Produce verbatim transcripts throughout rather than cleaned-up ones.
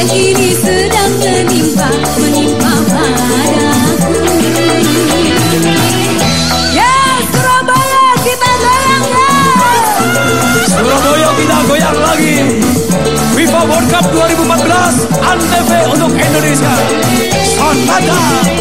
yang kini sedang menimpa, menimpa padaku. Ya Surabaya kita goyang ya. Surabaya kita goyang lagi. FIFA World Cup dua ribu empat belas Antv untuk Indonesia. Sonata.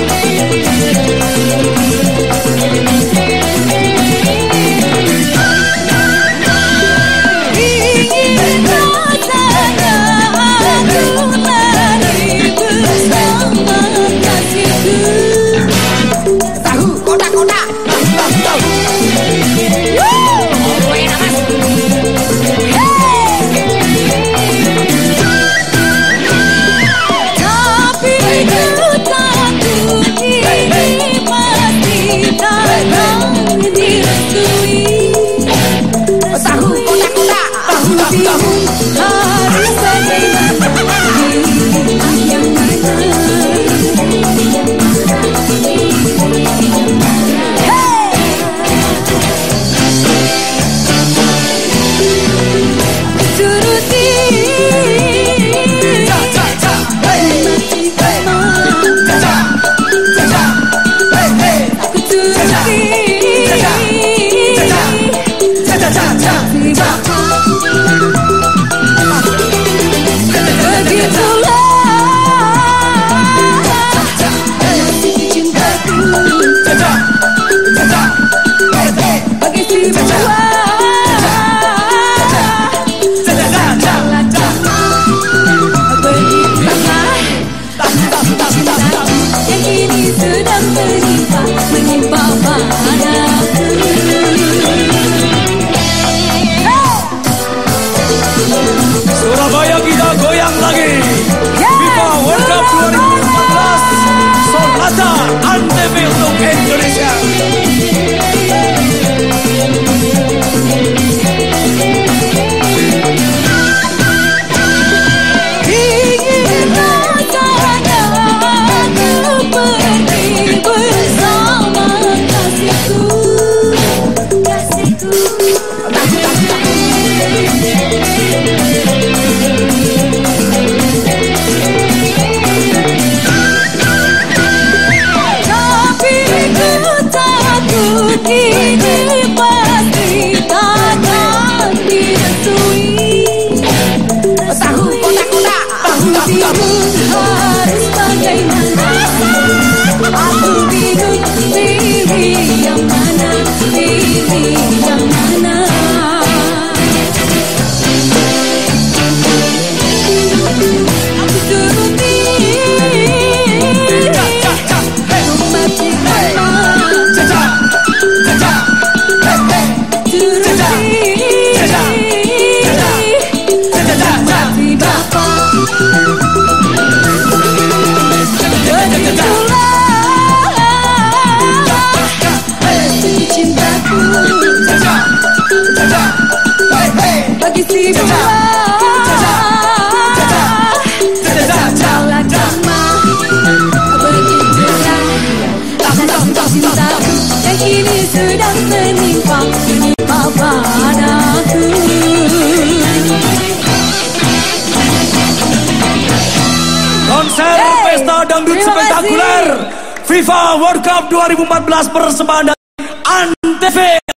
Surabaya kita goyang lagi. FIFA World Cup dua ribu empat belas Sonata Antv untuk Indonesia. Ingin rasanya aku pergi bersama kasihku, kasihku. Ini pasti takkan direstui. Tahu kota-kota, tahu bingung harus bagaimana. Aku bingung pilih yang mana, pilih yang mana. Aku turuti mati bagi si buah cintaku yang kini sedang menimpa, menimpa padaku. Konser pesta dangdut spektakuler FIFA World Cup dua ribu empat belas persembahan Antv